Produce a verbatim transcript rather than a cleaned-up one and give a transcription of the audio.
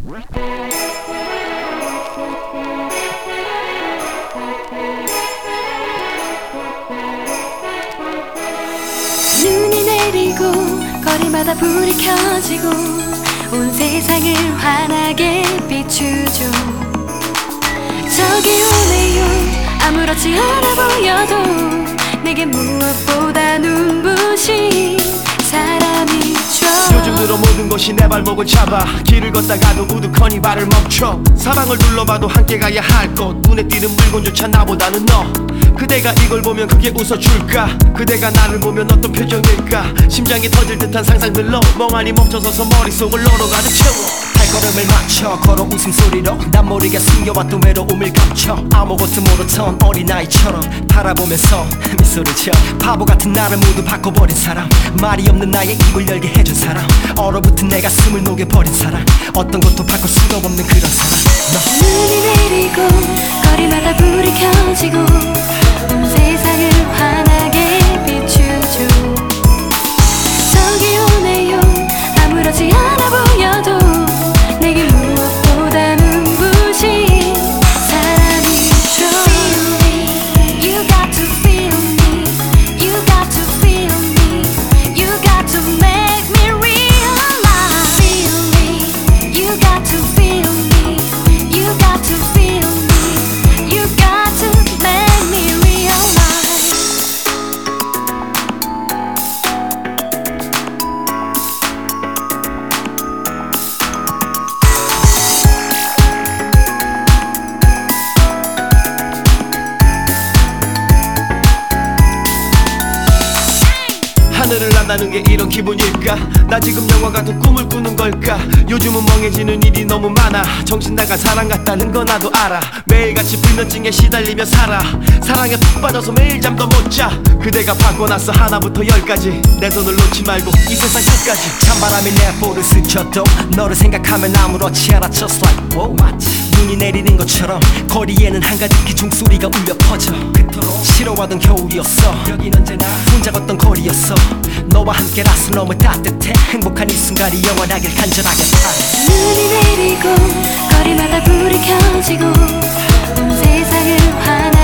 눈이 내리고 거리마다 불이 켜지고 온 세상을 환하게 비추죠. 저기 오네요. 아무렇지 않아 보여도 내게 무엇보다 눈부신 사람이죠. 요즘 들어 모든 것이 내 발목을 잡아. 길을 걷다가도 우두커니 발을 멈춰. 사방을 둘러봐도 함께 가야 할 곳. 눈에 띄는 물건조차 나보다는 너. 그대가 이걸 보면 그게 웃어줄까? 그대가 나를 보면 어떤 표정일까? 심장이 터질 듯한 상상들로 멍하니 멈춰서서 머릿속을 너로 가득 채워. 발걸음을 맞춰 걸어 웃음소리로 난 모르게 숨겨왔던 외로움을 감춰. 아무것도 모르던 어린아이처럼 바라보면서 미소를 지어. 바보 같은 나를 모두 바꿔버린 사람. 말이 없는 나의 입을 열게 해준 사람. 얼어붙은 내 가슴을 녹여버린 사람. 어떤 것도 바꿀 수가 없는 그런 사람. 너. 눈이 내리고 거리마다 불이 켜지고 온 세상을 환하게 비추죠. 저기 오네요. 아무렇지 않아 보여도 내게 무엇보다 눈부신 사람이죠. You got to feel me. You got to feel me. You got to make me realize. Feel me. You got to feel me. You got to feel me. You got to make me realize. 하늘을 난다는 게 이런 기분일까? 나 지금 영화 같은 꿈을 꾸는 걸까? 요즘은 멍해지는 일이 너무 많아. 정신 나간 사랑 같다는 거 나도 알아. 매일같이 불면증에 시달리며 살아. 사랑에 푹 빠져서 매일 잠도 못 자. 그대가 바꿔놨어 하나부터 열까지. 내 손을 놓지 말고 이 세상 끝까지. 찬바람이 내 볼을 스쳐도 너를 생각하면 아무렇지 않아. Just like wow. 눈이 내리는 것처럼 거리에는 한가득히 종소리가 울려 퍼져. 그토록 싫어하던 겨울이었어. 여긴 언제나 혼자 걷던 거리였어. 너와 함께라서 너무 따뜻해. 행복한 이 순간이 영원하길 간절하게 바래. 눈이 내리고 거리마다 불이 켜지고 온 세상을 환하게